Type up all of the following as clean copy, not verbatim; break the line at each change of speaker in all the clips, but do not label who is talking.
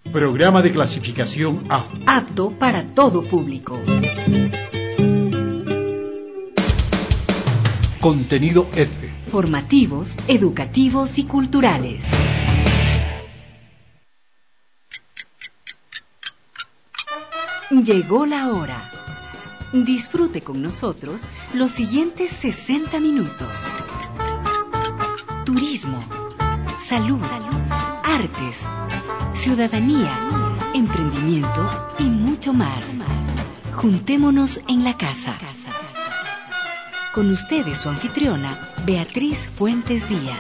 Programa de clasificación A.
Apto para todo público.
Contenido F.
Formativos, educativos y culturales. Llegó la hora. Disfrute con nosotros los siguientes 60 minutos. Turismo, salud, artes, ciudadanía, emprendimiento y mucho más. Juntémonos en la casa. Con ustedes su anfitriona, Beatriz Fuentes Díaz.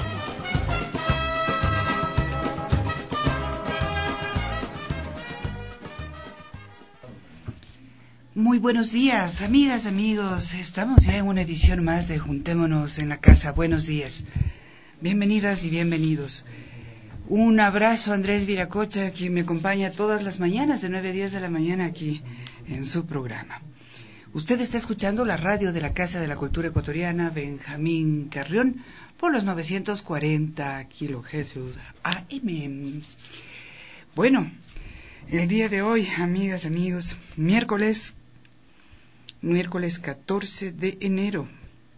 Muy buenos días, amigas, amigos. Estamos ya en una edición más de Juntémonos en la Casa. Buenos días. Bienvenidas y bienvenidos. Un abrazo a Andrés Viracocha, quien me acompaña todas las mañanas de 9 a 10 de la mañana aquí en su programa. Usted está escuchando la radio de la Casa de la Cultura Ecuatoriana, Benjamín Carrión, por los 940 kHz AM. Bueno, el día de hoy, amigas, amigos, miércoles 14 de enero.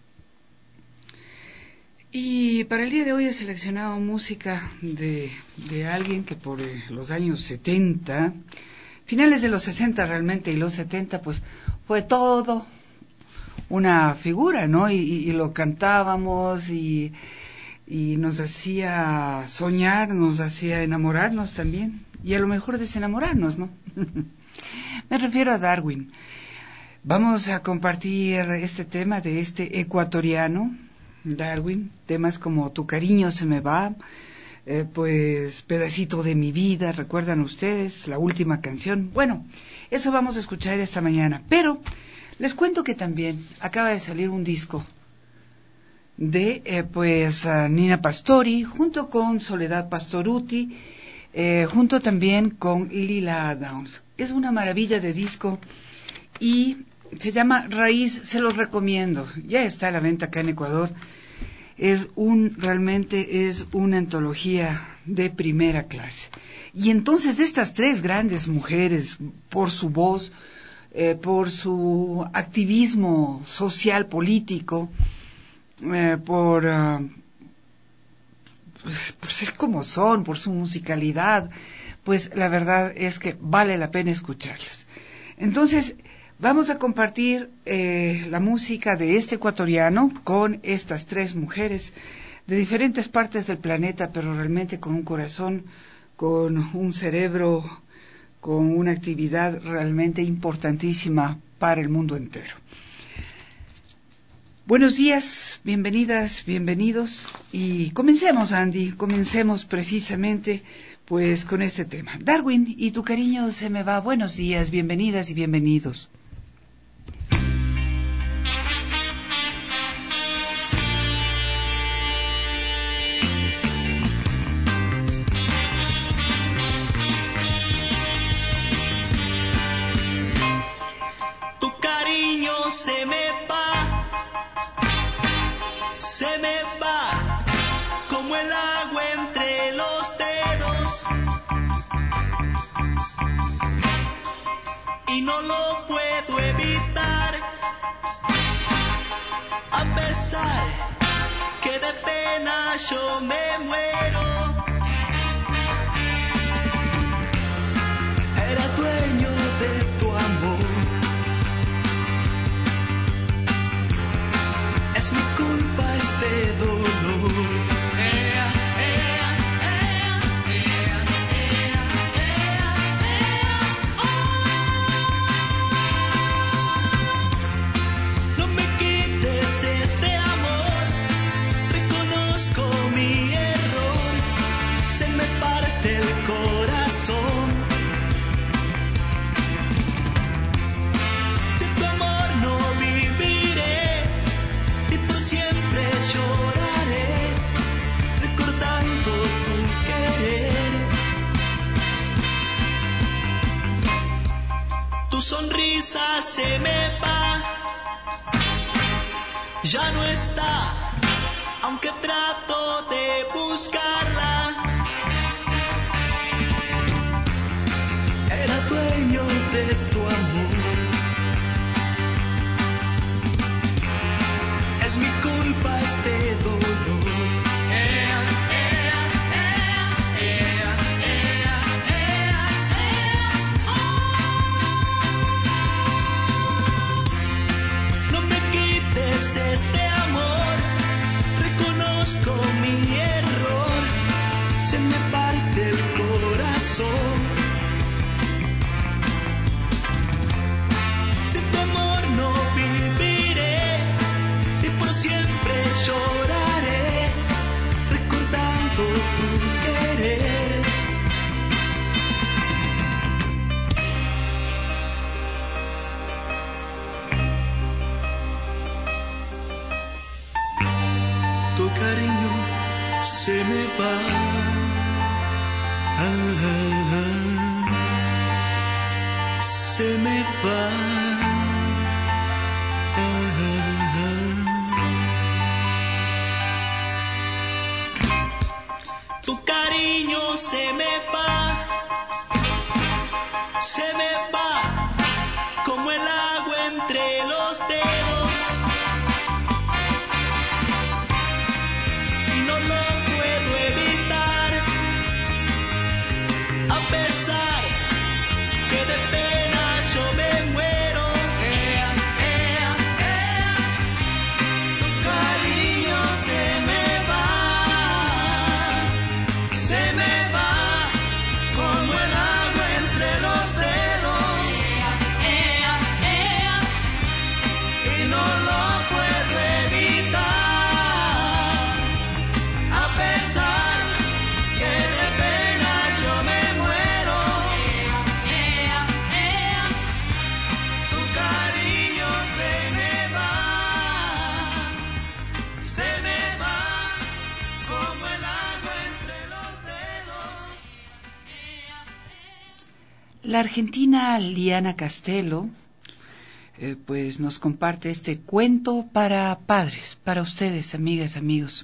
Y para el día de hoy he seleccionado música de alguien que por los años 70, finales de los 60 realmente, y los 70, pues fue todo una figura, ¿no? Y lo cantábamos y nos hacía soñar, nos hacía enamorarnos también, y a lo mejor desenamorarnos, ¿no? Me refiero a Darwin. Vamos a compartir este tema de este ecuatoriano, Darwin, temas como Tu cariño se me va, pues Pedacito de mi vida, ¿recuerdan ustedes? La última canción. Bueno, eso vamos a escuchar esta mañana, pero les cuento que también acaba de salir un disco de Nina Pastori, junto con Soledad Pastorutti, junto también con Lila Downs. Es una maravilla de disco y se llama Raíz, se los recomiendo. Ya está a la venta acá en Ecuador. Realmente es una antología de primera clase. Y entonces de estas tres grandes mujeres, por su voz, por su activismo social, político, por ser como son, por su musicalidad, pues la verdad es que vale la pena escucharlos. Entonces, vamos a compartir la música de este ecuatoriano con estas tres mujeres de diferentes partes del planeta, pero realmente con un corazón, con un cerebro, con una actividad realmente importantísima para el mundo entero. Buenos días, bienvenidas, bienvenidos, y comencemos, Andy, comencemos precisamente pues con este tema. Darwin, y tu cariño se me va. Buenos días, bienvenidas y bienvenidos.
Se me va como el agua entre los dedos y no lo puedo evitar, a pesar que de pena yo me muero. Era dueño de tu amor. Es mi culpa este dolor. No me quites este amor. Reconozco mi error. Se me parte el corazón. Sin tu amor no viviré. Y por siempre lloraré, recordando tu querer. Tu sonrisa se me va, ya no está, aunque trato de buscarla. de tu amor. Es mi culpa este dolor. No me quites este amor, reconozco mi error, se me parte el corazón. Sin tu amor no viviré y por siempre lloraré, recordando tu querer. Tu cariño se me va. Se me va. Tu cariño se me va. Se me va como el agua entre los dedos. Y no lo puedo evitar, a pesar que de pena yo me muero. Tu cariño se me va como el agua entre los dedos. Y no lo puedo evitar, a pesar que de pena yo me muero. Tu cariño se me va como el agua entre los dedos.
La argentina Liana Castelo pues nos comparte este cuento para padres, para ustedes, amigas, amigos.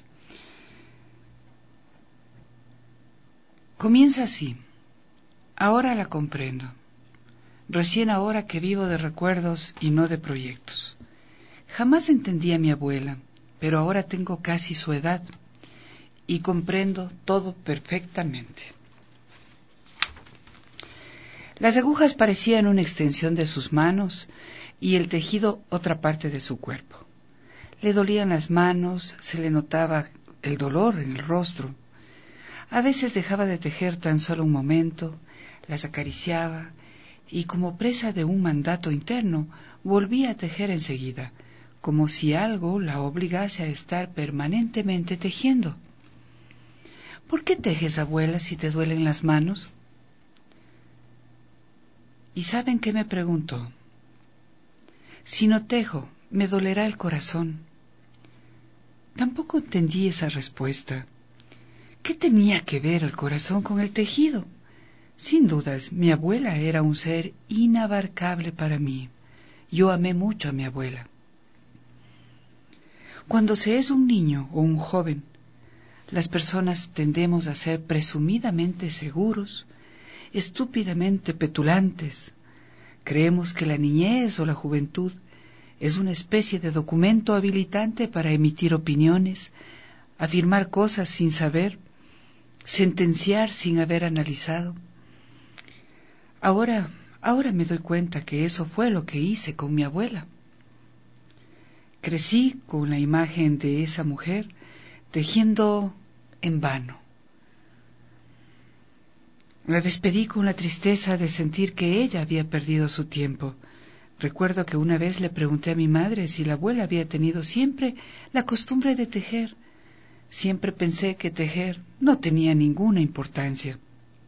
Comienza así. Ahora la comprendo. Recién ahora que vivo de recuerdos y no de proyectos. Jamás entendí a mi abuela, pero ahora tengo casi su edad y comprendo todo perfectamente. Las agujas parecían una extensión de sus manos y el tejido otra parte de su cuerpo. Le dolían las manos, se le notaba el dolor en el rostro. A veces dejaba de tejer tan solo un momento, las acariciaba y como presa de un mandato interno volvía a tejer enseguida, como si algo la obligase a estar permanentemente tejiendo. ¿Por qué tejes, abuela, si te duelen las manos? ¿Y saben qué me preguntó? Si no tejo, me dolerá el corazón. Tampoco entendí esa respuesta. ¿Qué tenía que ver el corazón con el tejido? Sin dudas, mi abuela era un ser inabarcable para mí. Yo amé mucho a mi abuela. Cuando se es un niño o un joven, las personas tendemos a ser presumidamente seguros, estúpidamente petulantes. Creemos que la niñez o la juventud es una especie de documento habilitante para emitir opiniones, afirmar cosas sin saber, sentenciar sin haber analizado. Ahora me doy cuenta que eso fue lo que hice con mi abuela. Crecí con la imagen de esa mujer tejiendo en vano. La despedí con la tristeza de sentir que ella había perdido su tiempo. Recuerdo que una vez le pregunté a mi madre si la abuela había tenido siempre la costumbre de tejer. Siempre pensé que tejer no tenía ninguna importancia.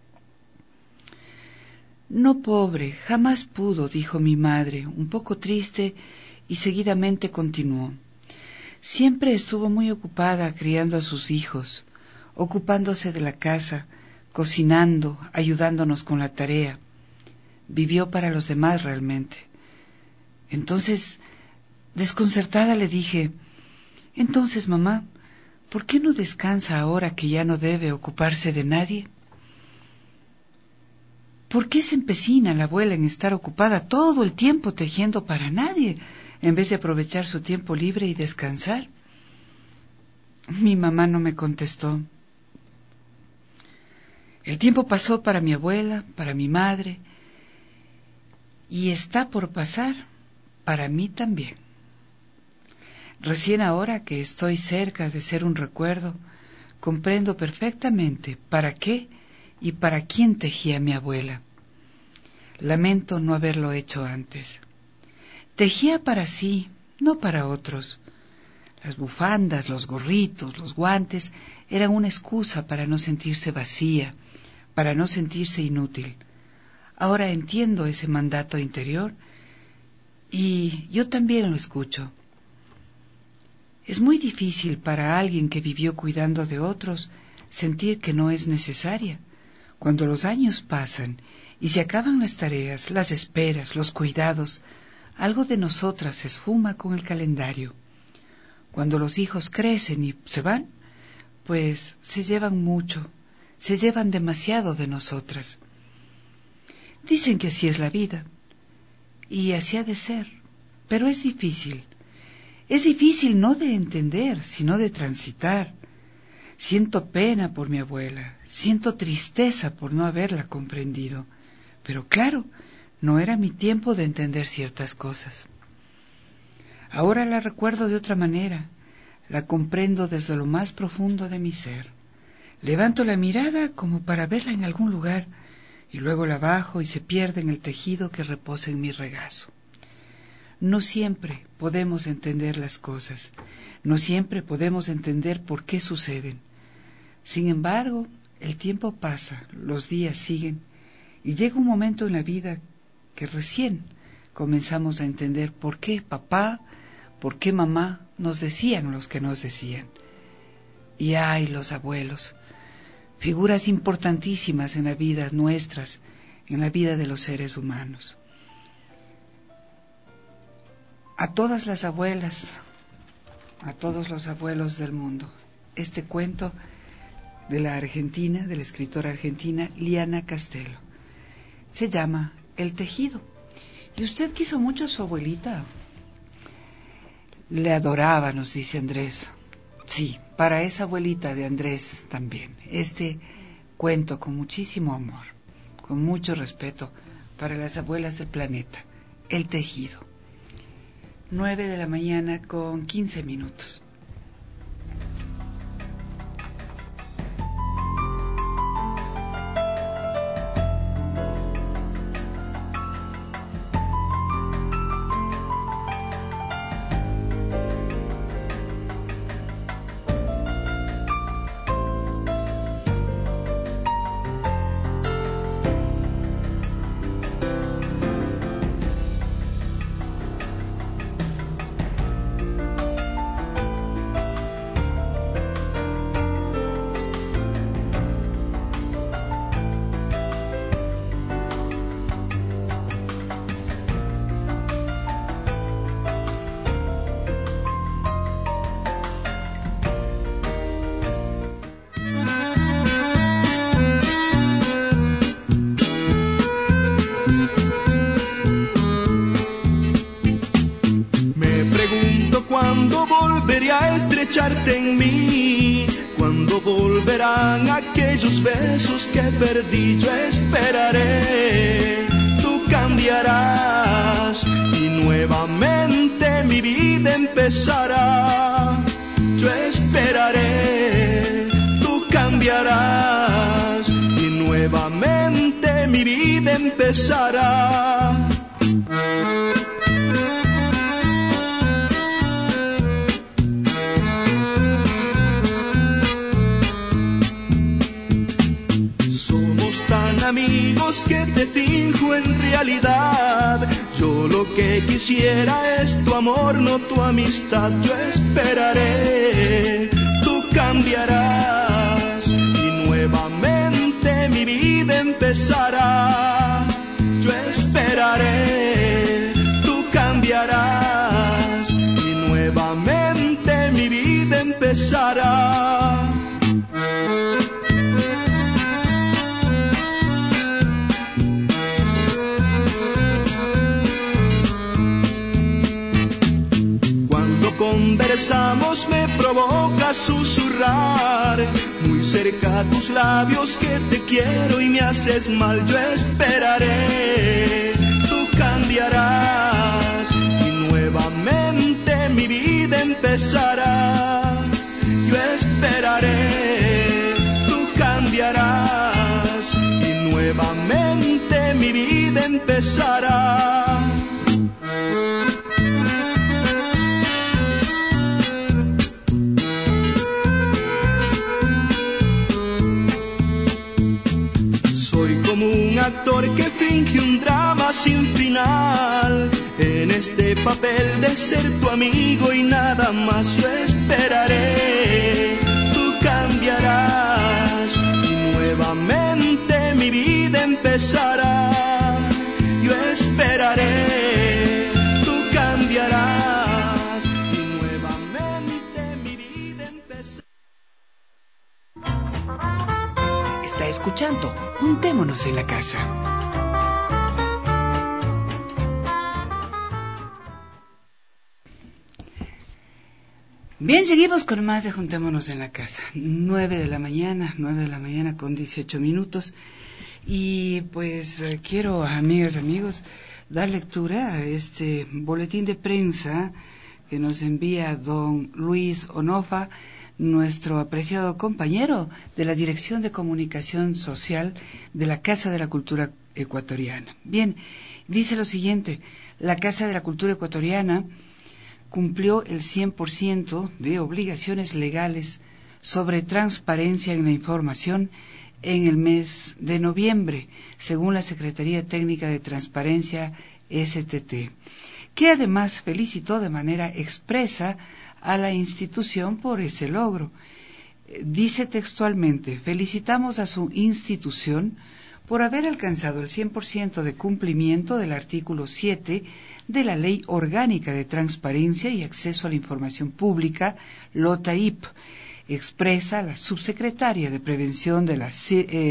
No, pobre, jamás pudo, dijo mi madre, un poco triste, y seguidamente continuó. Siempre estuvo muy ocupada criando a sus hijos, ocupándose de la casa, cocinando, ayudándonos con la tarea. Vivió para los demás realmente. Entonces, desconcertada, le dije, entonces, mamá, ¿por qué no descansa ahora que ya no debe ocuparse de nadie? ¿Por qué se empecina la abuela en estar ocupada todo el tiempo tejiendo para nadie, en vez de aprovechar su tiempo libre y descansar? Mi mamá no me contestó. El tiempo pasó para mi abuela, para mi madre, y está por pasar para mí también. Recién ahora que estoy cerca de ser un recuerdo, comprendo perfectamente para qué y para quién tejía mi abuela. Lamento no haberlo hecho antes. Tejía para sí, no para otros. Las bufandas, los gorritos, los guantes eran una excusa para no sentirse vacía, para no sentirse inútil. Ahora entiendo ese mandato interior y yo también lo escucho. Es muy difícil para alguien que vivió cuidando de otros sentir que no es necesaria. Cuando los años pasan y se acaban las tareas, las esperas, los cuidados, algo de nosotras se esfuma con el calendario. Cuando los hijos crecen y se van, pues se llevan mucho, se llevan demasiado de nosotras. Dicen que así es la vida, y así ha de ser, pero es difícil. Es difícil no de entender, sino de transitar. Siento pena por mi abuela, siento tristeza por no haberla comprendido, pero claro, no era mi tiempo de entender ciertas cosas. Ahora la recuerdo de otra manera, la comprendo desde lo más profundo de mi ser. Levanto la mirada como para verla en algún lugar, y luego la bajo y se pierde en el tejido que reposa en mi regazo. No siempre podemos entender las cosas, no siempre podemos entender por qué suceden. Sin embargo, el tiempo pasa, los días siguen, y llega un momento en la vida que recién comenzamos a entender por qué papá, por qué mamá nos decían los que nos decían. Y ay, los abuelos, figuras importantísimas en la vida nuestras, en la vida de los seres humanos. A todas las abuelas, a todos los abuelos del mundo, este cuento de la Argentina, de la escritora argentina Liana Castelo. Se llama El tejido. ¿Y usted quiso mucho a su abuelita? Le adoraba, nos dice Andrés. Sí, para esa abuelita de Andrés también. Este cuento con muchísimo amor, con mucho respeto para las abuelas del planeta. El tejido. 9:15 a.m.
Estrecharte en mí, cuando volverán aquellos besos que perdí, yo esperaré, tú cambiarás y nuevamente mi vida empezará. Yo esperaré, tú cambiarás y nuevamente mi vida empezará. Amigos que te finjo en realidad. Yo lo que quisiera es tu amor, no tu amistad. Yo esperaré, tú cambiarás y nuevamente mi vida empezará. Yo esperaré, tú cambiarás y nuevamente mi vida empezará. conversamos me provoca susurrar muy cerca a tus labios que te quiero y me haces mal. Yo esperaré, tú cambiarás y nuevamente mi vida empezará. Yo esperaré, tú cambiarás y nuevamente mi vida empezará. Actor que finge un drama sin final, en este papel de ser tu amigo y nada más. Yo esperaré, tú cambiarás y nuevamente mi vida empezará. Yo esperaré, tú cambiarás y nuevamente mi vida empezará.
Está escuchando Juntémonos en la Casa. Bien, seguimos con más de Juntémonos en la Casa. 9 de la mañana con 18 minutos. Y pues quiero, amigas y amigos, dar lectura a este boletín de prensa que nos envía don Luis Onofa, nuestro apreciado compañero de la Dirección de Comunicación Social de la Casa de la Cultura Ecuatoriana. Bien, dice lo siguiente: la Casa de la Cultura Ecuatoriana cumplió el 100% de obligaciones legales sobre transparencia en la información en el mes de noviembre, según la Secretaría Técnica de Transparencia STT, que además felicitó de manera expresa a la institución por ese logro. Dice textualmente: felicitamos a su institución por haber alcanzado el 100% de cumplimiento del artículo 7 de la Ley Orgánica de Transparencia y Acceso a la Información Pública, LOTAIP, expresa la subsecretaria de Prevención de la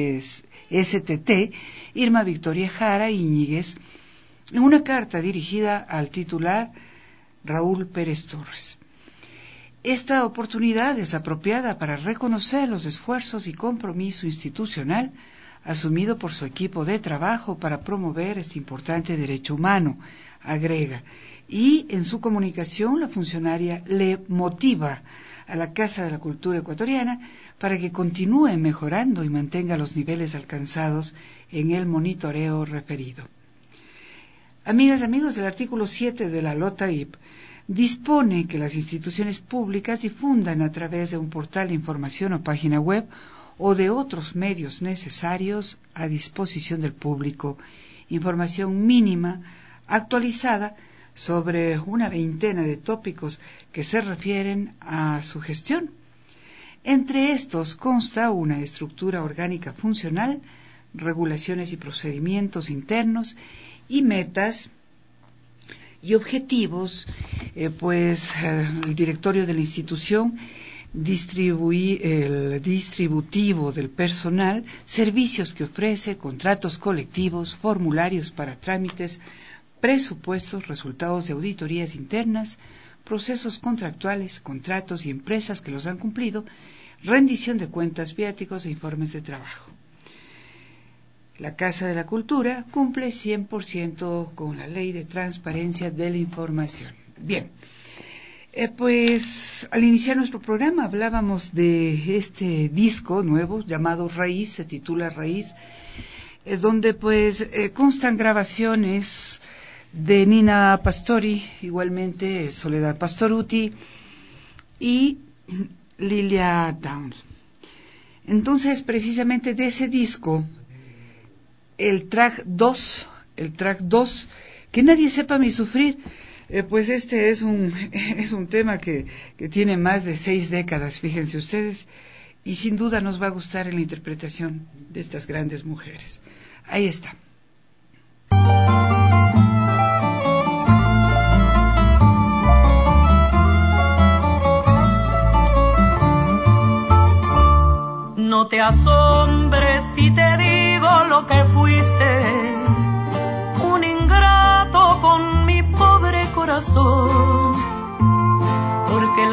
STT, Irma Victoria Jara Íñiguez, en una carta dirigida al titular Raúl Pérez Torres. Esta oportunidad es apropiada para reconocer los esfuerzos y compromiso institucional asumido por su equipo de trabajo para promover este importante derecho humano, agrega, y en su comunicación la funcionaria le motiva a la Casa de la Cultura Ecuatoriana para que continúe mejorando y mantenga los niveles alcanzados en el monitoreo referido. Amigas y amigos, el artículo 7 de la LOTAIP dispone que las instituciones públicas difundan a través de un portal de información o página web o de otros medios necesarios a disposición del público información mínima actualizada sobre una veintena de tópicos que se refieren a su gestión. Entre estos consta una estructura orgánica funcional, regulaciones y procedimientos internos y metas y objetivos, el directorio de la institución, el distributivo del personal, servicios que ofrece, contratos colectivos, formularios para trámites, presupuestos, resultados de auditorías internas, procesos contractuales, contratos y empresas que los han cumplido, rendición de cuentas, viáticos e informes de trabajo. La Casa de la Cultura cumple 100% con la Ley de Transparencia de la Información. Bien, al iniciar nuestro programa hablábamos de este disco nuevo llamado Raíz, se titula Raíz, donde constan grabaciones de Nina Pastori, igualmente Soledad Pastoruti y Lilia Downs. Entonces, precisamente de ese disco, el track 2, Que nadie sepa mi sufrir, este es un tema que tiene más de 6 décadas, fíjense ustedes, y sin duda nos va a gustar en la interpretación de estas grandes mujeres. Ahí está.
No te asombres si te digo lo que fuiste, un ingrato con mi pobre corazón, porque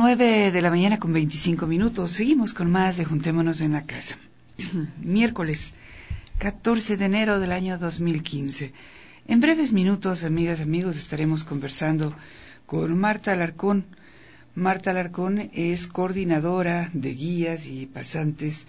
9:25 a.m. Seguimos con más de Juntémonos en la Casa. Miércoles 14 de enero del año 2015. En breves minutos, amigas, amigos, estaremos conversando con Marta Alarcón. Marta Alarcón es coordinadora de guías y pasantes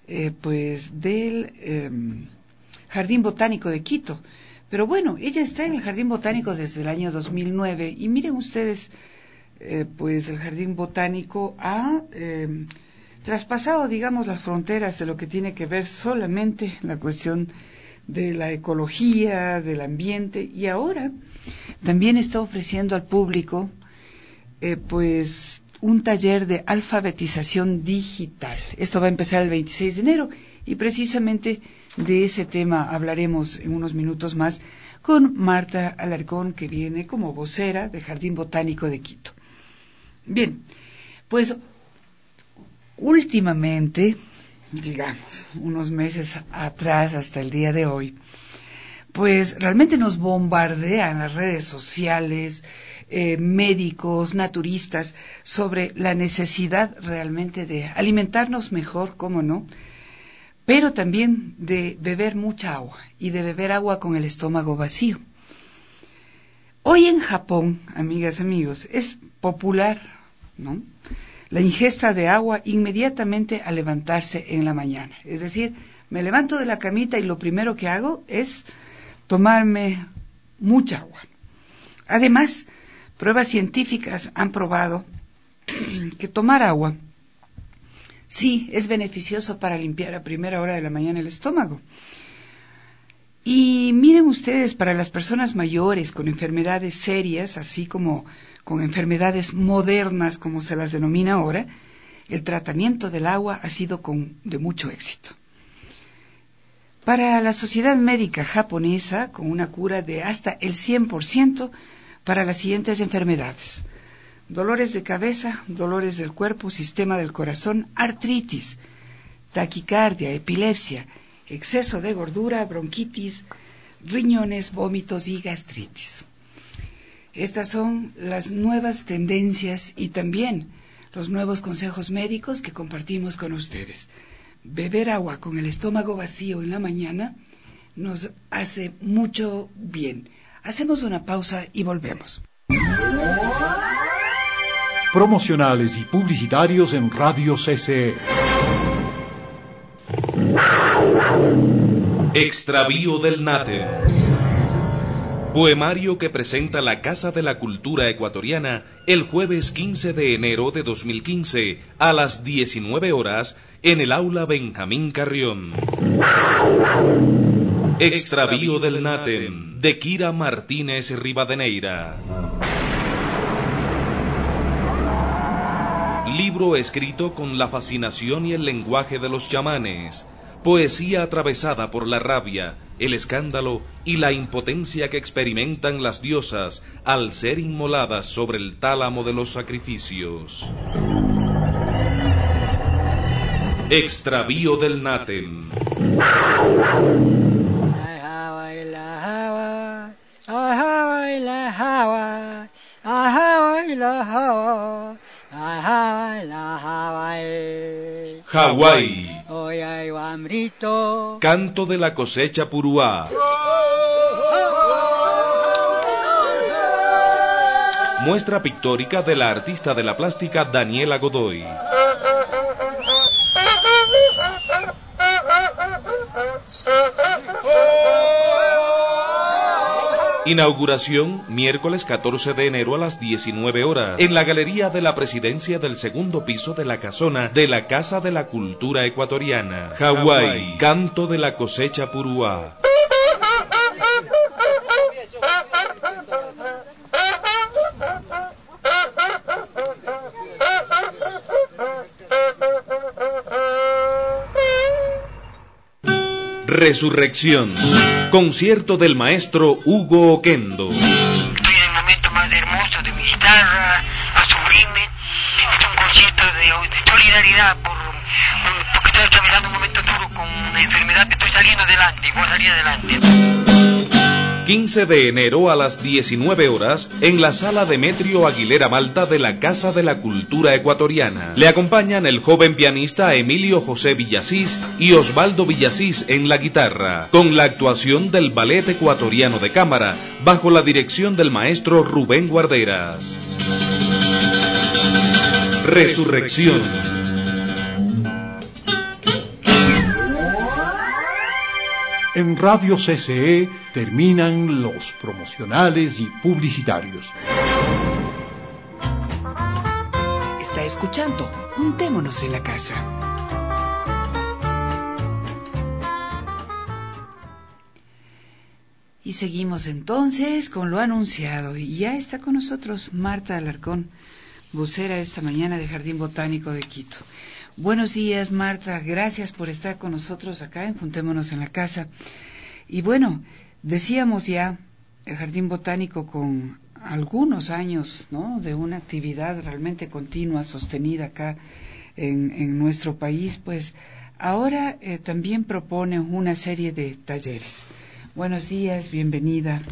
del Jardín Botánico de Quito. Pero bueno, ella está en el Jardín Botánico desde el año 2009 y miren ustedes, pues el Jardín Botánico ha traspasado, digamos, las fronteras de lo que tiene que ver solamente la cuestión de la ecología, del ambiente, y ahora también está ofreciendo al público pues un taller de alfabetización digital. Esto va a empezar el 26 de enero y precisamente de ese tema hablaremos en unos minutos más con Marta Alarcón, que viene como vocera del Jardín Botánico de Quito. Bien, pues últimamente, digamos, unos meses atrás hasta el día de hoy, pues realmente nos bombardean las redes sociales, médicos, naturistas, sobre la necesidad realmente de alimentarnos mejor, cómo no, pero también de beber mucha agua y de beber agua con el estómago vacío. Hoy en Japón, amigas, amigos, es popular, ¿no?, la ingesta de agua inmediatamente al levantarse en la mañana. Es decir, me levanto de la camita y lo primero que hago es tomarme mucha agua. Además, pruebas científicas han probado que tomar agua sí es beneficioso para limpiar a primera hora de la mañana el estómago. Y miren ustedes, para las personas mayores con enfermedades serias, así como con enfermedades modernas, como se las denomina ahora, el tratamiento del agua ha sido de mucho éxito. Para la Sociedad Médica Japonesa, con una cura de hasta el 100% para las siguientes enfermedades: dolores de cabeza, dolores del cuerpo, sistema del corazón, artritis, taquicardia, epilepsia, exceso de gordura, bronquitis, riñones, vómitos y gastritis. Estas son las nuevas tendencias y también los nuevos consejos médicos que compartimos con ustedes. Beber agua con el estómago vacío en la mañana nos hace mucho bien. Hacemos una pausa y volvemos.
Promocionales y publicitarios en Radio CCE.
Extravío del Nátem. Poemario que presenta la Casa de la Cultura Ecuatoriana el jueves 15 de enero de 2015 a las 19 horas en el Aula Benjamín Carrión. Extravío del Nátem, de Kira Martínez Rivadeneira. Libro escrito con la fascinación y el lenguaje de los chamanes. Poesía atravesada por la rabia, el escándalo y la impotencia que experimentan las diosas al ser inmoladas sobre el tálamo de los sacrificios. Extravío del Nátem. Hawái. Canto de la cosecha puruá. Muestra pictórica de la artista de la plástica Daniela Godoy. Inauguración, miércoles 14 de enero a las 19 horas, en la Galería de la Presidencia del segundo piso de la casona de la Casa de la Cultura Ecuatoriana. Hawái, Canto de la cosecha puruá. Resurrección. Concierto del maestro Hugo Oquendo.
Estoy en el momento más hermoso de mi guitarra, a sublime. Es un concierto de solidaridad porque estoy atravesando un momento duro con una enfermedad, que estoy saliendo adelante, voy a salir adelante.
15 de enero a las 19 horas en la sala Demetrio Aguilera Malta de la Casa de la Cultura Ecuatoriana. Le acompañan el joven pianista Emilio José Villasís y Osvaldo Villasís en la guitarra, con la actuación del Ballet Ecuatoriano de Cámara, bajo la dirección del maestro Rubén Guarderas. Resurrección.
En Radio CCE terminan los promocionales y publicitarios.
Está escuchando Juntémonos en la Casa. Y seguimos entonces con lo anunciado. Y ya está con nosotros Marta Alarcón, vocera esta mañana de Jardín Botánico de Quito. Buenos días, Marta. Gracias por estar con nosotros acá en Juntémonos en la Casa. Y bueno, decíamos ya, el Jardín Botánico con algunos años, ¿no?, de una actividad realmente continua, sostenida acá en nuestro país, pues ahora también propone una serie de talleres. Buenos días, bienvenida.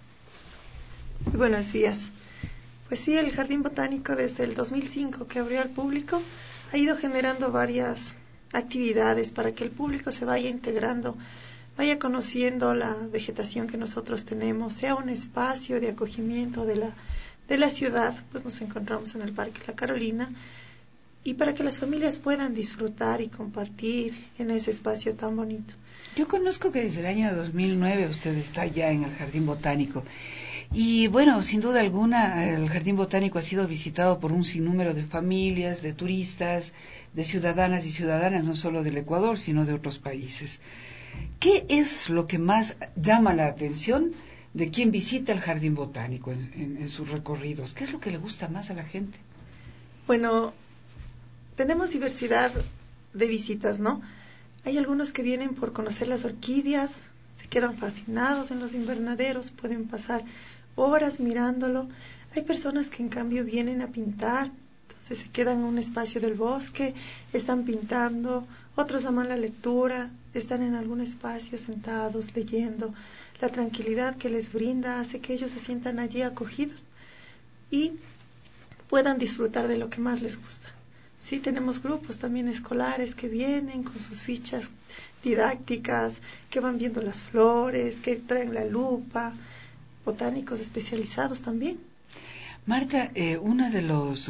Muy buenos días. Pues sí, el Jardín Botánico desde el 2005 que abrió al público ha ido generando varias actividades para que el público se vaya integrando, vaya conociendo la vegetación que nosotros tenemos, sea un espacio de acogimiento de la ciudad, pues nos encontramos en el Parque La Carolina, y para que las familias puedan disfrutar y compartir en ese espacio tan bonito.
Yo conozco que desde el año 2009 usted está ya en el Jardín Botánico. Y bueno, sin duda alguna, el Jardín Botánico ha sido visitado por un sinnúmero de familias, de turistas, de ciudadanas y ciudadanas, no solo del Ecuador, sino de otros países. ¿Qué es lo que más llama la atención de quien visita el Jardín Botánico en sus recorridos? ¿Qué es lo que le gusta más a la gente?
Bueno, tenemos diversidad de visitas, ¿no? Hay algunos que vienen por conocer las orquídeas, se quedan fascinados en los invernaderos, pueden pasar horas mirándolo. Hay personas que en cambio vienen a pintar, entonces se quedan en un espacio del bosque, están pintando. Otros aman la lectura, están en algún espacio sentados leyendo. La tranquilidad que les brinda hace que ellos se sientan allí acogidos y puedan disfrutar de lo que más les gusta. Sí, tenemos grupos también escolares que vienen con sus fichas didácticas, que van viendo las flores, que traen la lupa, botánicos especializados también.
Marta, uno de los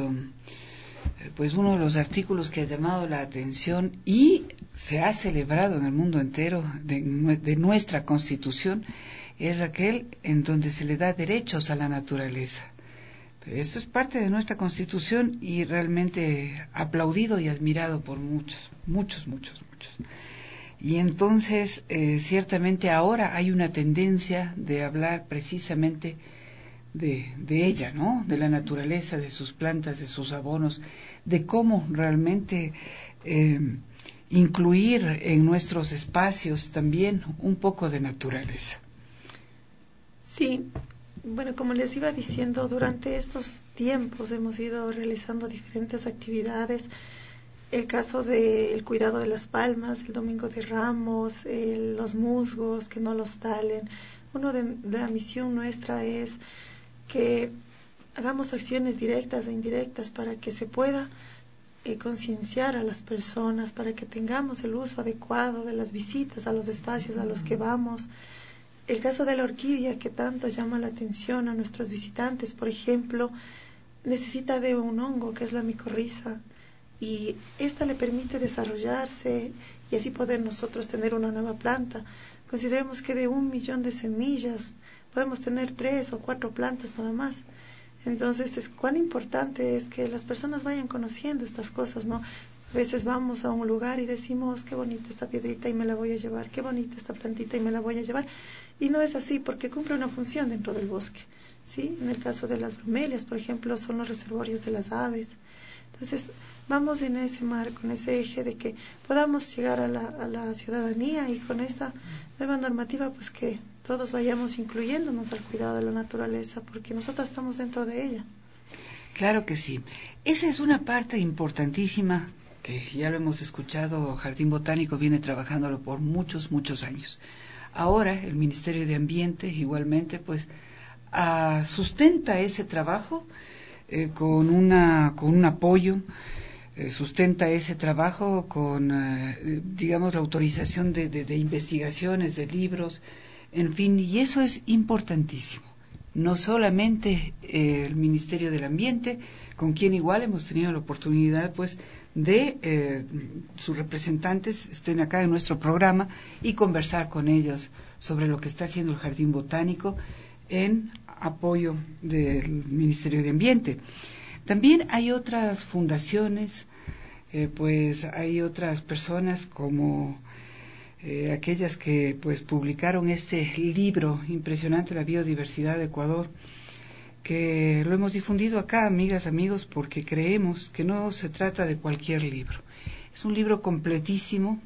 artículos que ha llamado la atención y se ha celebrado en el mundo entero de nuestra Constitución es aquel en donde se le da derechos a la naturaleza. Esto es parte de nuestra Constitución y realmente aplaudido y admirado por muchos. Y entonces, ciertamente ahora hay una tendencia de hablar precisamente de ella, ¿no? De la naturaleza, de sus plantas, de sus abonos, de cómo realmente incluir en nuestros espacios también un poco de naturaleza.
Sí. Bueno, como les iba diciendo, durante estos tiempos hemos ido realizando diferentes actividades. El caso del cuidado de las palmas, el Domingo de Ramos, los musgos, que no los talen. Una de la misión nuestra es que hagamos acciones directas e indirectas para que se pueda concienciar a las personas, para que tengamos el uso adecuado de las visitas a los espacios a los que vamos. El caso de la orquídea, que tanto llama la atención a nuestros visitantes, por ejemplo, necesita de un hongo que es la micorriza, y esta le permite desarrollarse y así poder nosotros tener una nueva planta. Consideremos que de 1 millón de semillas podemos tener 3 o 4 plantas nada más. Entonces, cuán importante es que las personas vayan conociendo estas cosas, ¿no? A veces vamos a un lugar y decimos, qué bonita esta piedrita y me la voy a llevar, qué bonita esta plantita y me la voy a llevar. Y no es así, porque cumple una función dentro del bosque, ¿sí? En el caso de las bromelias, por ejemplo, son los reservorios de las aves. Entonces, vamos en ese marco, en ese eje de que podamos llegar a la ciudadanía y con esta nueva normativa, pues que todos vayamos incluyéndonos al cuidado de la naturaleza, porque nosotros estamos dentro de ella.
Claro que sí. Esa es una parte importantísima que ya lo hemos escuchado, Jardín Botánico viene trabajándolo por muchos años. Ahora el Ministerio de Ambiente igualmente pues sustenta ese trabajo con un apoyo, sustenta ese trabajo con, digamos, la autorización de investigaciones, de libros, en fin, y eso es importantísimo. No solamente el Ministerio del Ambiente, con quien igual hemos tenido la oportunidad, pues, de sus representantes estén acá en nuestro programa y conversar con ellos sobre lo que está haciendo el Jardín Botánico en apoyo del Ministerio de Ambiente. También hay otras fundaciones, pues hay otras personas como aquellas que pues publicaron este libro impresionante, La Biodiversidad de Ecuador, que lo hemos difundido acá, amigas, amigos, porque creemos que no se trata de cualquier libro. Es un libro completísimo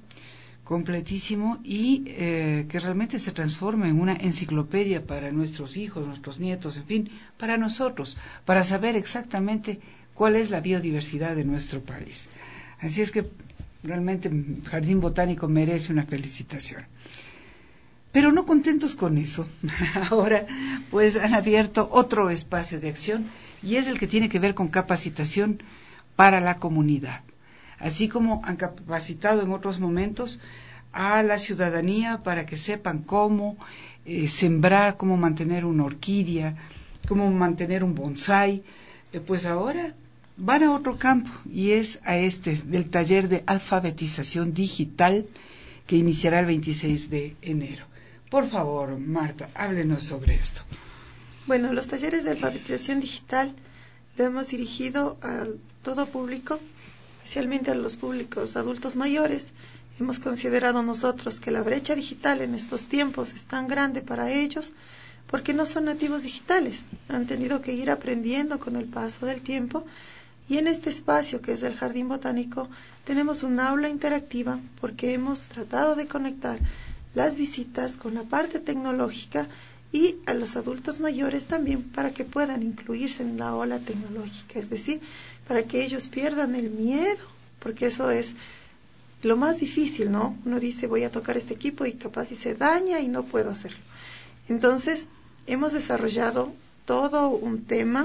y que realmente se transforma en una enciclopedia para nuestros hijos, nuestros nietos, en fin, para nosotros, para saber exactamente cuál es la biodiversidad de nuestro país. Así es que realmente el Jardín Botánico merece una felicitación. Pero no contentos con eso, ahora pues han abierto otro espacio de acción y es el que tiene que ver con capacitación para la comunidad. Así como han capacitado en otros momentos a la ciudadanía para que sepan cómo sembrar, cómo mantener una orquídea, cómo mantener un bonsái, pues ahora van a otro campo y es a este del taller de alfabetización digital que iniciará el 26 de enero. Por favor, Marta, háblenos sobre esto.
Bueno, los talleres de alfabetización digital lo hemos dirigido a todo público, especialmente a los públicos adultos mayores. Hemos considerado nosotros que la brecha digital en estos tiempos es tan grande para ellos porque no son nativos digitales. Han tenido que ir aprendiendo con el paso del tiempo y en este espacio que es el Jardín Botánico tenemos un aula interactiva porque hemos tratado de conectar las visitas con la parte tecnológica y a los adultos mayores también para que puedan incluirse en la ola tecnológica, es decir, para que ellos pierdan el miedo, porque eso es lo más difícil, ¿no? Uno dice voy a tocar este equipo y capaz y se daña y no puedo hacerlo. Entonces, hemos desarrollado todo un tema,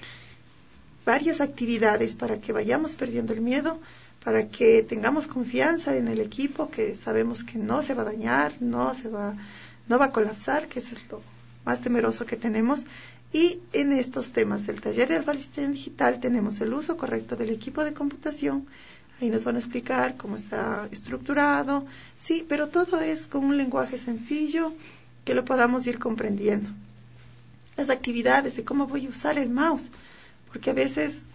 varias actividades para que vayamos perdiendo el miedo, para que tengamos confianza en el equipo, que sabemos que no se va a dañar, no va a colapsar, que eso es lo más temeroso que tenemos. Y en estos temas del taller de alfabetización digital tenemos el uso correcto del equipo de computación. Ahí nos van a explicar cómo está estructurado, sí, pero todo es con un lenguaje sencillo que lo podamos ir comprendiendo. Las actividades de cómo voy a usar el mouse, porque a veces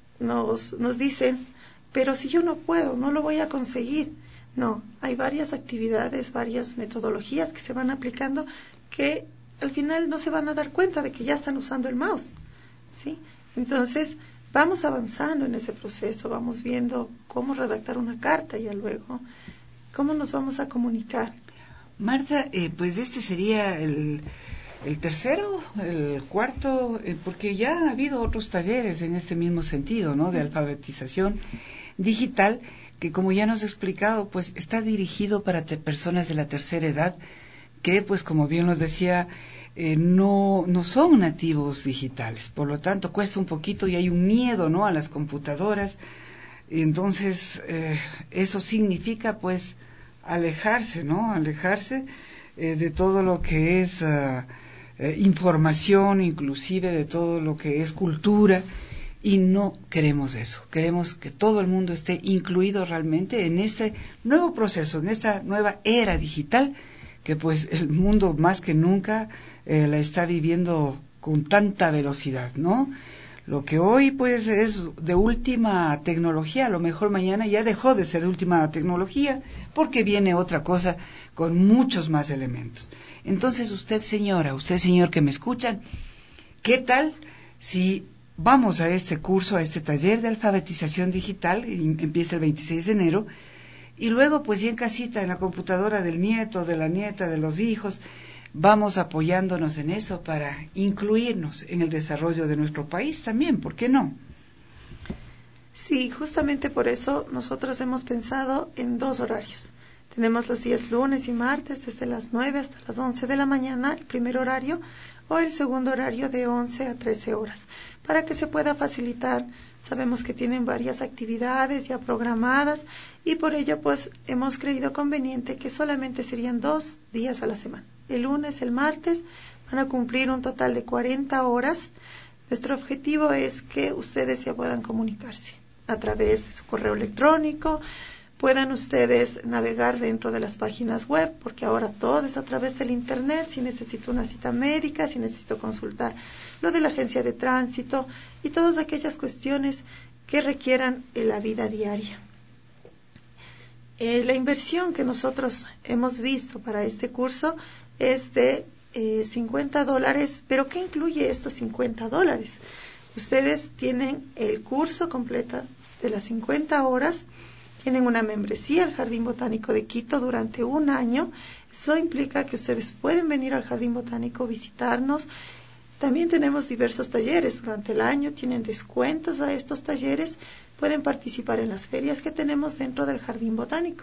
nos dicen, pero si yo no puedo, no lo voy a conseguir. No, hay varias actividades, varias metodologías que se van aplicando que al final no se van a dar cuenta de que ya están usando el mouse, ¿sí? Entonces, vamos avanzando en ese proceso, vamos viendo cómo redactar una carta y luego cómo nos vamos a comunicar.
Marta, pues este sería el tercero, el cuarto, porque ya ha habido otros talleres en este mismo sentido, ¿no? De alfabetización digital, que como ya nos ha explicado, pues está dirigido para personas de la tercera edad, que pues como bien nos decía, no son nativos digitales, por lo tanto cuesta un poquito y hay un miedo, ¿no? A las computadoras, entonces eso significa pues alejarse, ¿no? Alejarse de todo lo que es información, inclusive de todo lo que es cultura, y no queremos eso. Queremos que todo el mundo esté incluido realmente en este nuevo proceso, en esta nueva era digital, que pues el mundo más que nunca la está viviendo con tanta velocidad, ¿no? Lo que hoy pues es de última tecnología, a lo mejor mañana ya dejó de ser de última tecnología porque viene otra cosa con muchos más elementos. Entonces usted señora, usted señor que me escuchan, ¿qué tal si vamos a este curso, a este taller de alfabetización digital, empieza el 26 de enero, y luego pues ya en casita, en la computadora del nieto, de la nieta, de los hijos, vamos apoyándonos en eso para incluirnos en el desarrollo de nuestro país también, ¿por qué no?
Sí, justamente por eso nosotros hemos pensado en 2 horarios. Tenemos los días lunes y martes desde las 9 hasta las 11 de la mañana, el primer horario, o el segundo horario de 11 a 13 horas, para que se pueda facilitar. Sabemos que tienen varias actividades ya programadas y por ello pues hemos creído conveniente que solamente serían 2 días a la semana. El lunes, el martes, van a cumplir un total de 40 horas. Nuestro objetivo es que ustedes ya puedan comunicarse a través de su correo electrónico, puedan ustedes navegar dentro de las páginas web, porque ahora todo es a través del internet. Si necesito una cita médica, si necesito consultar lo de la agencia de tránsito y todas aquellas cuestiones que requieran en la vida diaria. La inversión que nosotros hemos visto para este curso es de $50, pero ¿qué incluye estos $50? Ustedes tienen el curso completo de las 50 horas, tienen una membresía al Jardín Botánico de Quito durante un año. Eso implica que ustedes pueden venir al Jardín Botánico, visitarnos. También tenemos diversos talleres durante el año, tienen descuentos a estos talleres, pueden participar en las ferias que tenemos dentro del Jardín Botánico.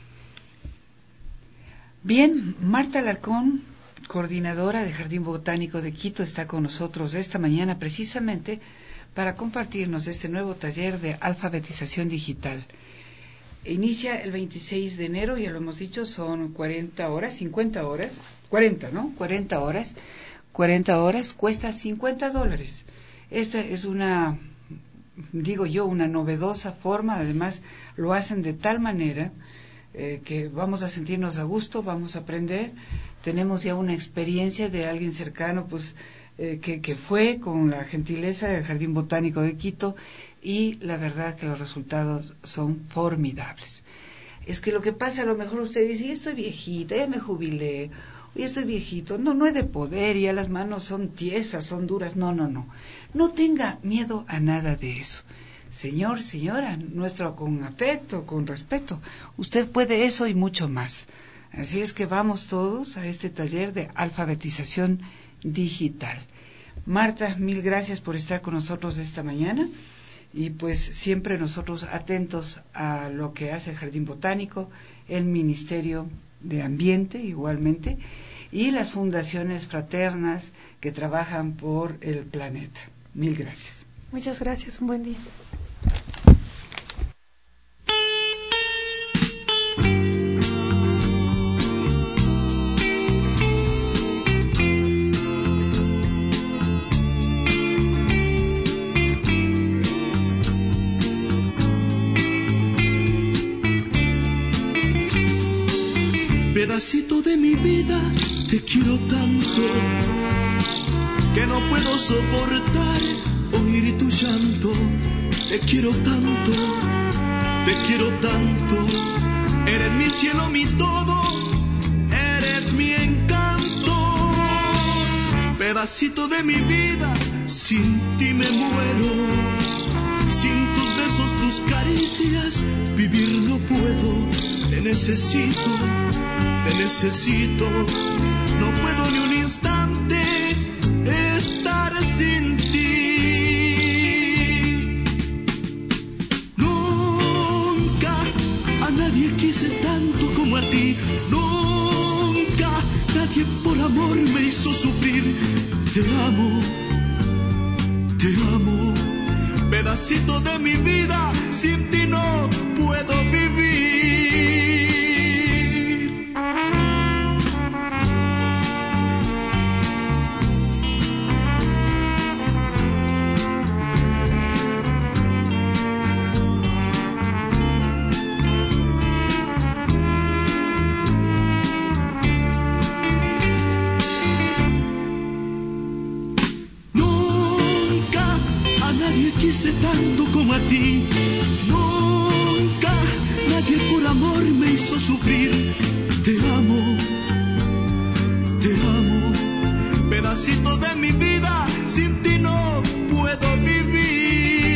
Bien, Marta Alarcón, coordinadora del Jardín Botánico de Quito, está con nosotros esta mañana precisamente para compartirnos este nuevo taller de alfabetización digital. Inicia el 26 de enero, ya lo hemos dicho, son 40 horas, 50 horas, 40, ¿no? 40 horas, cuesta $50. Esta es una, digo yo, una novedosa forma. Además lo hacen de tal manera que vamos a sentirnos a gusto, vamos a aprender. Tenemos ya una experiencia de alguien cercano, pues que fue con la gentileza del Jardín Botánico de Quito, y la verdad que los resultados son formidables. Es que lo que pasa, a lo mejor usted dice, ya estoy viejita, ya me jubilé, ya estoy viejito, no he de poder, ya las manos son tiesas, son duras. No tenga miedo a nada de eso. Señor, señora, nuestro con afecto, con respeto, usted puede eso y mucho más. Así es que vamos todos a este taller de alfabetización digital. Marta, mil gracias por estar con nosotros esta mañana, y pues siempre nosotros atentos a lo que hace el Jardín Botánico, el Ministerio de Ambiente igualmente, y las fundaciones fraternas que trabajan por el planeta. Mil gracias.
Muchas gracias, un buen día.
Pedacito de mi vida, te quiero tanto que no puedo soportar oír tu llanto. Te quiero tanto, eres mi cielo, mi todo, eres mi encanto. Pedacito de mi vida, sin ti me muero, sin tus besos, tus caricias, vivir no puedo. Te necesito, no puedo ni un instante estar sin ti. Nunca a nadie quise tanto como a ti, nunca nadie por amor me hizo sufrir. Te amo, pedacito de mi vida, sin ti no puedo vivir. Tanto como a ti, nunca nadie por amor me hizo sufrir. Te amo, pedacito de mi vida, sin ti no puedo vivir.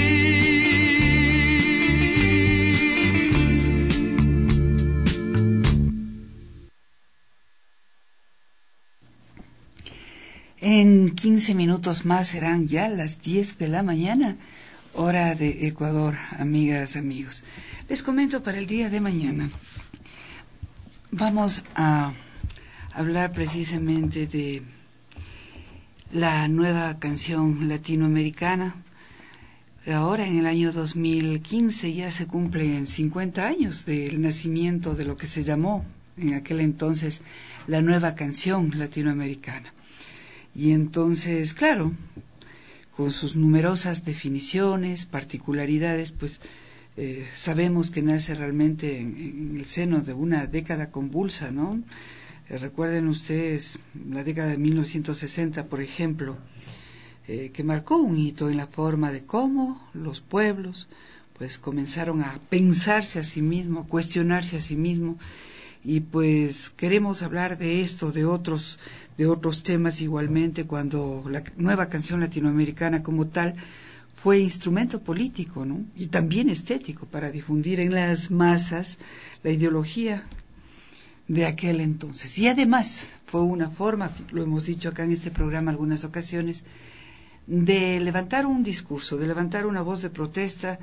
En 15 minutos más serán ya las 10 de la mañana. Hora de Ecuador, amigas, amigos. Les comento para el día de mañana. Vamos a hablar precisamente de la nueva canción latinoamericana. Ahora, en el año 2015, ya se cumplen 50 años del nacimiento de lo que se llamó en aquel entonces la nueva canción latinoamericana. Y entonces, claro, con sus numerosas definiciones, particularidades, pues sabemos que nace realmente en el seno de una década convulsa, ¿no? Recuerden ustedes la década de 1960, por ejemplo, que marcó un hito en la forma de cómo los pueblos pues comenzaron a pensarse a sí mismos, a cuestionarse a sí mismos, y pues queremos hablar de esto, de otros temas igualmente, cuando la nueva canción latinoamericana como tal fue instrumento político, ¿no? Y también estético para difundir en las masas la ideología de aquel entonces. Y además fue una forma, lo hemos dicho acá en este programa algunas ocasiones, de levantar un discurso, de levantar una voz de protesta,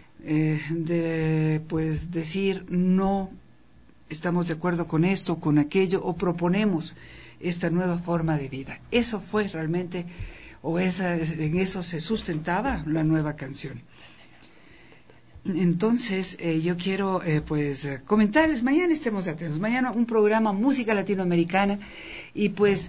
de pues decir no estamos de acuerdo con esto, con aquello, o proponemos esta nueva forma de vida. Eso fue realmente, en eso se sustentaba la nueva canción. Entonces, yo quiero comentarles, mañana estemos atentos, mañana un programa Música Latinoamericana, y pues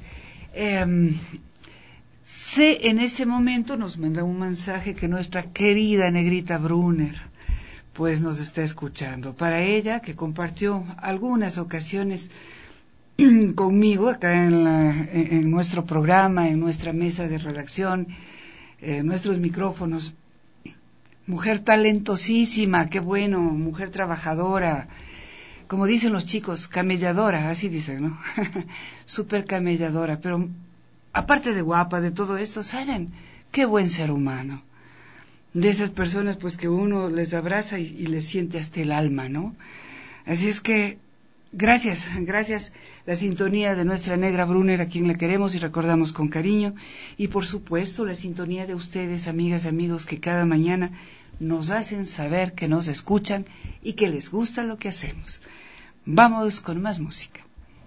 sé en este momento, nos manda un mensaje que nuestra querida Negrita Brunner pues nos está escuchando. Para ella, que compartió algunas ocasiones conmigo acá en nuestro programa, en nuestra mesa de redacción, nuestros micrófonos. Mujer talentosísima, qué bueno, mujer trabajadora, como dicen los chicos, camelladora, así dicen, ¿no? Súper camelladora, pero aparte de guapa, de todo esto, ¿saben? Qué buen ser humano. De esas personas pues que uno les abraza y les siente hasta el alma, ¿no? Así es que gracias, la sintonía de nuestra negra Brunner, a quien le queremos y recordamos con cariño, y por supuesto la sintonía de ustedes, amigas, amigos, que cada mañana nos hacen saber que nos escuchan y que les gusta lo que hacemos. Vamos con más música.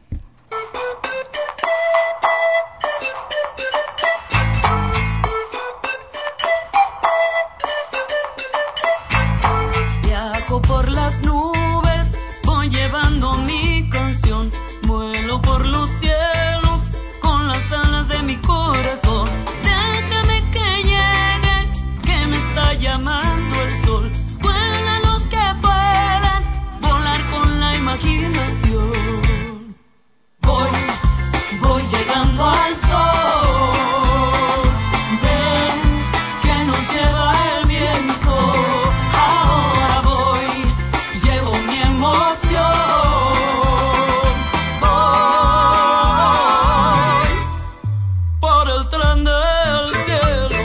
Por las nubes voy llevando mi canción, vuelo por los cielos con las alas de mi corazón. Déjame que llegue, que me está llamando el sol. Vuelan los que puedan volar con la imaginación. Voy llegando al sol. Ven que nos lleva el viento. Ahora llevo mi emoción, voy por el tren del cielo.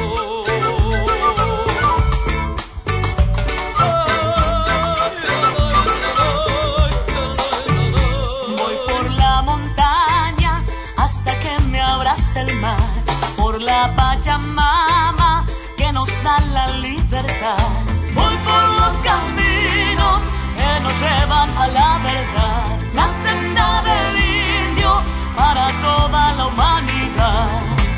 Voy por la montaña hasta que me abrace el mar, por la Pachamama que nos da la libertad. Voy por los caminos que nos llevan a la verdad, la senda del indio para toda la humanidad.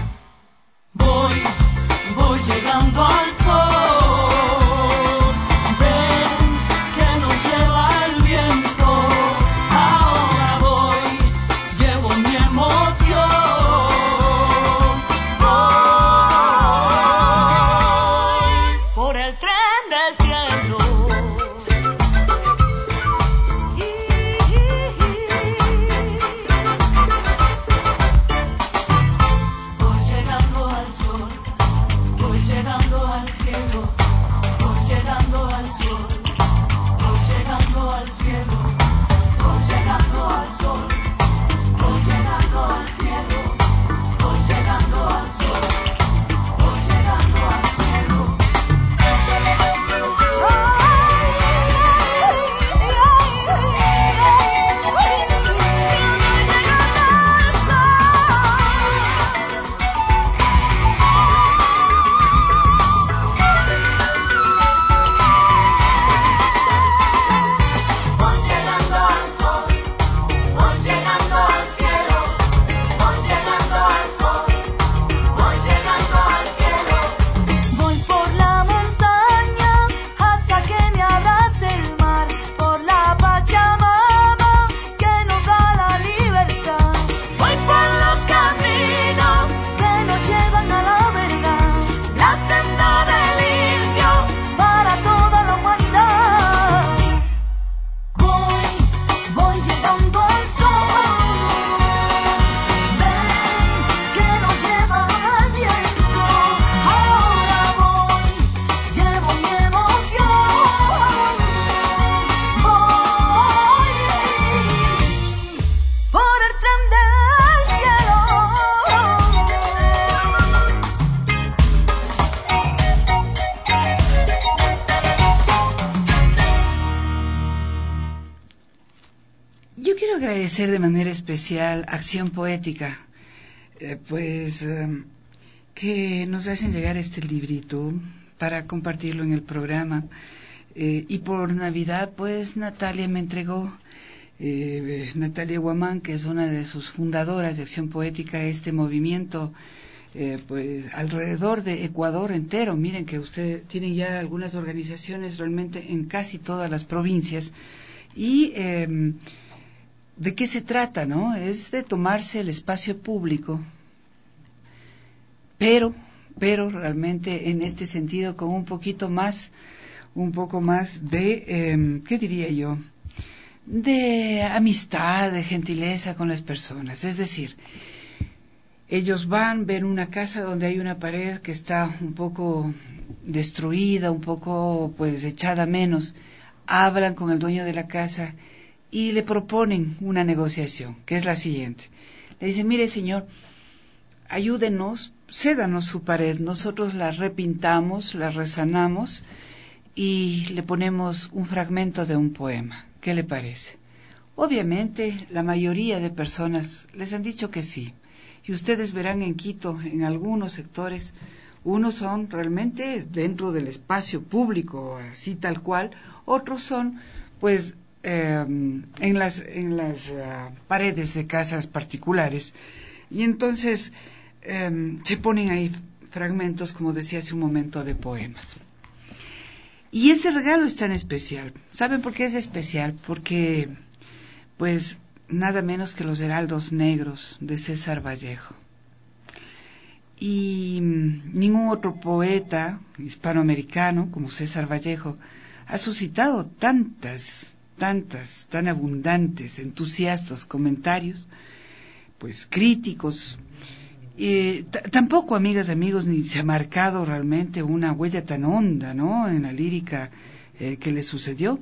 Voy llegando al sol. Ven que nos lleva el viento. Ahora llevo mi emoción. Voy por el tren del cielo.
agradecer de manera especial Acción Poética, que nos hacen llegar este librito para compartirlo en el programa. Y por Navidad, pues Natalia me entregó, Natalia Guamán, que es una de sus fundadoras de Acción Poética, este movimiento pues alrededor de Ecuador entero. Miren que ustedes tienen ya algunas organizaciones realmente en casi todas las provincias. Y ¿de qué se trata, no? Es de tomarse el espacio público, pero realmente en este sentido con un poco más de, ¿qué diría yo? De amistad, de gentileza con las personas. Es decir, ellos ven una casa donde hay una pared que está un poco destruida, un poco pues echada a menos, hablan con el dueño de la casa y le proponen una negociación, que es la siguiente. Le dicen, mire señor, ayúdenos, cédanos su pared, nosotros la repintamos, la resanamos y le ponemos un fragmento de un poema. ¿Qué le parece? Obviamente la mayoría de personas les han dicho que sí. Y ustedes verán en Quito, en algunos sectores, unos son realmente dentro del espacio público, así tal cual, otros son pues en las paredes de casas particulares. Y entonces se ponen ahí fragmentos, como decía hace un momento, de poemas. Y este regalo es tan especial. ¿Saben por qué es especial? Porque pues nada menos que Los Heraldos Negros de César Vallejo. Y ningún otro poeta hispanoamericano como César Vallejo ha suscitado tan abundantes, entusiastas comentarios, pues críticos. Tampoco, amigas, amigos, ni se ha marcado realmente una huella tan honda, ¿no?, en la lírica que le sucedió.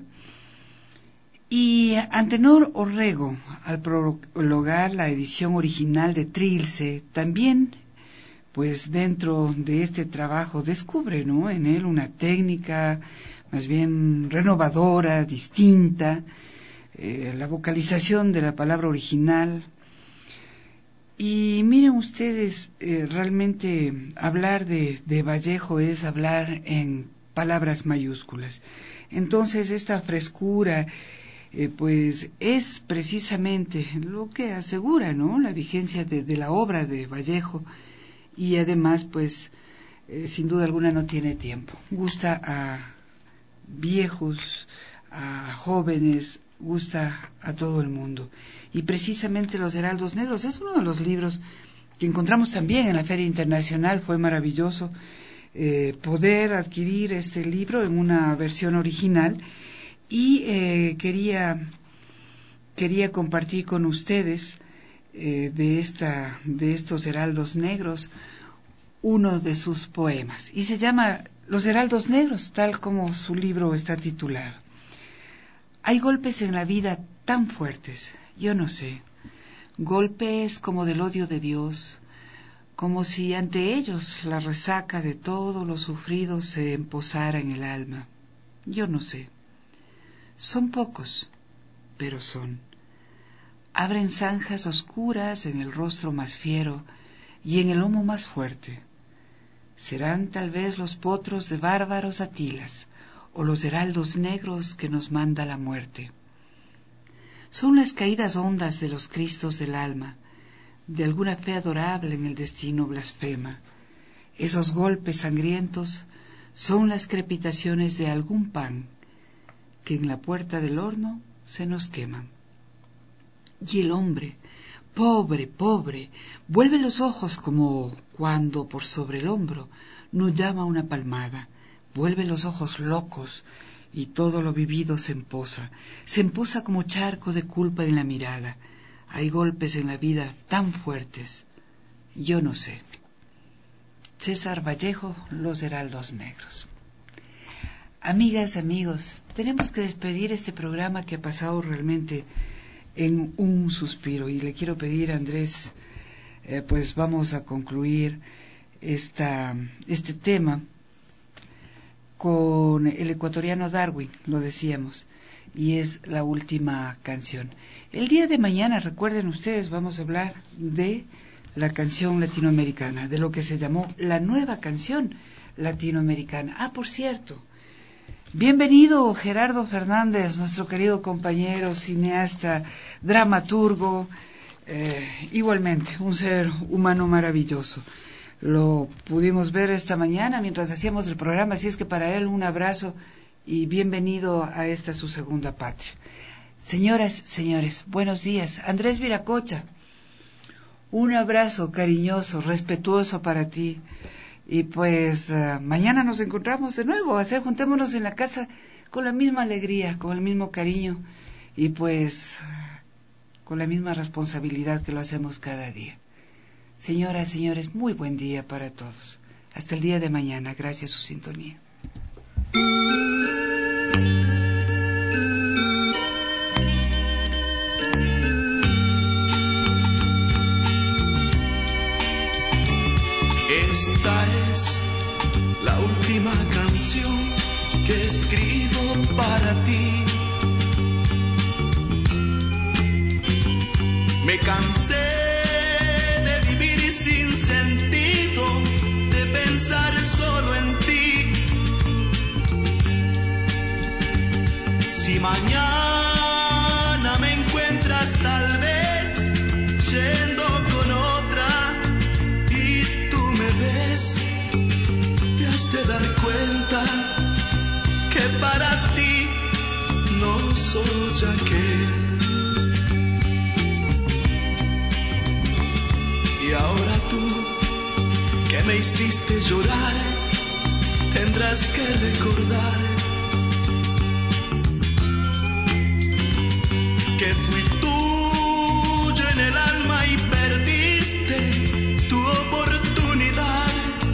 Y Antenor Orrego, al prologar la edición original de Trilce, también, pues dentro de este trabajo descubre, ¿no?, en él una técnica más bien renovadora, distinta, la vocalización de la palabra original. Y miren ustedes, realmente hablar de Vallejo es hablar en palabras mayúsculas. Entonces esta frescura pues es precisamente lo que asegura, ¿no?, la vigencia de la obra de Vallejo. Y además pues sin duda alguna no tiene tiempo, gusta a viejos, a jóvenes, gusta a todo el mundo. Y precisamente Los Heraldos Negros es uno de los libros que encontramos también en la Feria Internacional. Fue maravilloso poder adquirir este libro en una versión original y quería compartir con ustedes de estos Heraldos Negros uno de sus poemas, y se llama Los Heraldos Negros, tal como su libro está titulado. Hay golpes en la vida tan fuertes, yo no sé, golpes como del odio de Dios, como si ante ellos la resaca de todo lo sufrido se emposara en el alma. Yo no sé. Son pocos, pero son. Abren zanjas oscuras en el rostro más fiero y en el lomo más fuerte. Serán tal vez los potros de bárbaros Atilas o los heraldos negros que nos manda la muerte. Son las caídas hondas de los Cristos del alma, de alguna fe adorable en el destino blasfema. Esos golpes sangrientos son las crepitaciones de algún pan que en la puerta del horno se nos queman. Y el hombre, pobre, vuelve los ojos como cuando por sobre el hombro nos llama una palmada, vuelve los ojos locos y todo lo vivido se emposa como charco de culpa en la mirada. Hay golpes en la vida tan fuertes, yo no sé. César Vallejo, Los Heraldos Negros. Amigas, amigos, tenemos que despedir este programa que ha pasado realmente en un suspiro, y le quiero pedir a Andrés, pues vamos a concluir este tema con el ecuatoriano Darwin, lo decíamos, y es la última canción. El día de mañana, recuerden ustedes, vamos a hablar de la canción latinoamericana, de lo que se llamó la nueva canción latinoamericana. Ah, por cierto, bienvenido Gerardo Fernández, nuestro querido compañero, cineasta, dramaturgo, igualmente un ser humano maravilloso. Lo pudimos ver esta mañana mientras hacíamos el programa, así es que para él un abrazo y bienvenido a esta su segunda patria. Señoras, señores, buenos días. Andrés Viracocha, un abrazo cariñoso, respetuoso para ti. Y pues mañana nos encontramos de nuevo, juntémonos en la casa con la misma alegría, con el mismo cariño y pues con la misma responsabilidad que lo hacemos cada día. Señoras, señores, muy buen día para todos. Hasta el día de mañana. Gracias a su sintonía.
Esta es la última canción que escribo para ti. Me cansé de vivir sin sentido, de pensar solo en ti. Si mañana me encuentras tal vez yendo con otra y tú me ves, te has de dar cuenta que para ti no soy aquel. Y ahora tú, que me hiciste llorar, tendrás que recordar que fui tuyo en el alma y perdiste tu oportunidad.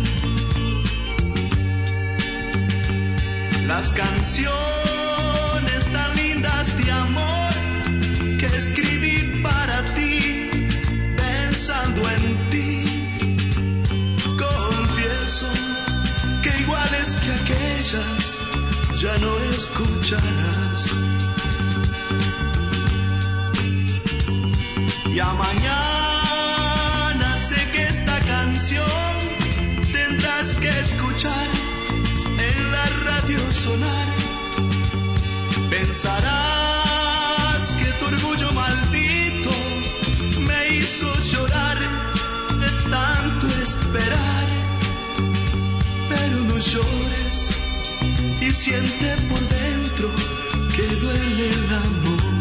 Las canciones tan lindas de amor que escribí para ti, pensando en ti, confieso que iguales que aquellas ya no escucharás. Ya mañana sé que esta canción tendrás que escuchar en la radio sonar. Pensarás que tu orgullo maldito me hizo llorar de tanto esperar, pero no llores y siente por dentro que duele el amor.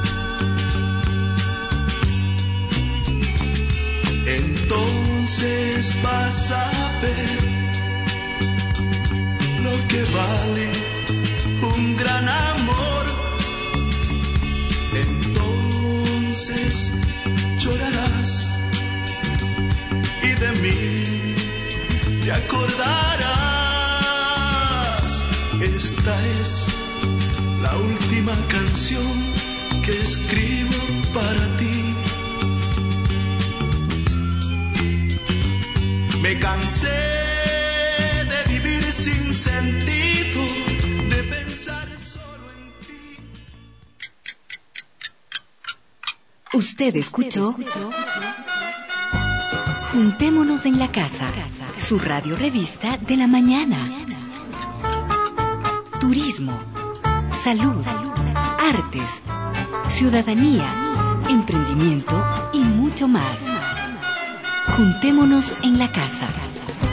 Entonces vas a ver lo que vale un gran amor. Entonces llorarás y de mí te acordarás. Esta es la última canción que escribo para ti. Me cansé de vivir sin sentido, de pensar solo en ti.
Usted escuchó Juntémonos en la Casa, su radio revista de la mañana. Turismo, salud, artes, ciudadanía, emprendimiento y mucho más. Juntémonos en la Casa.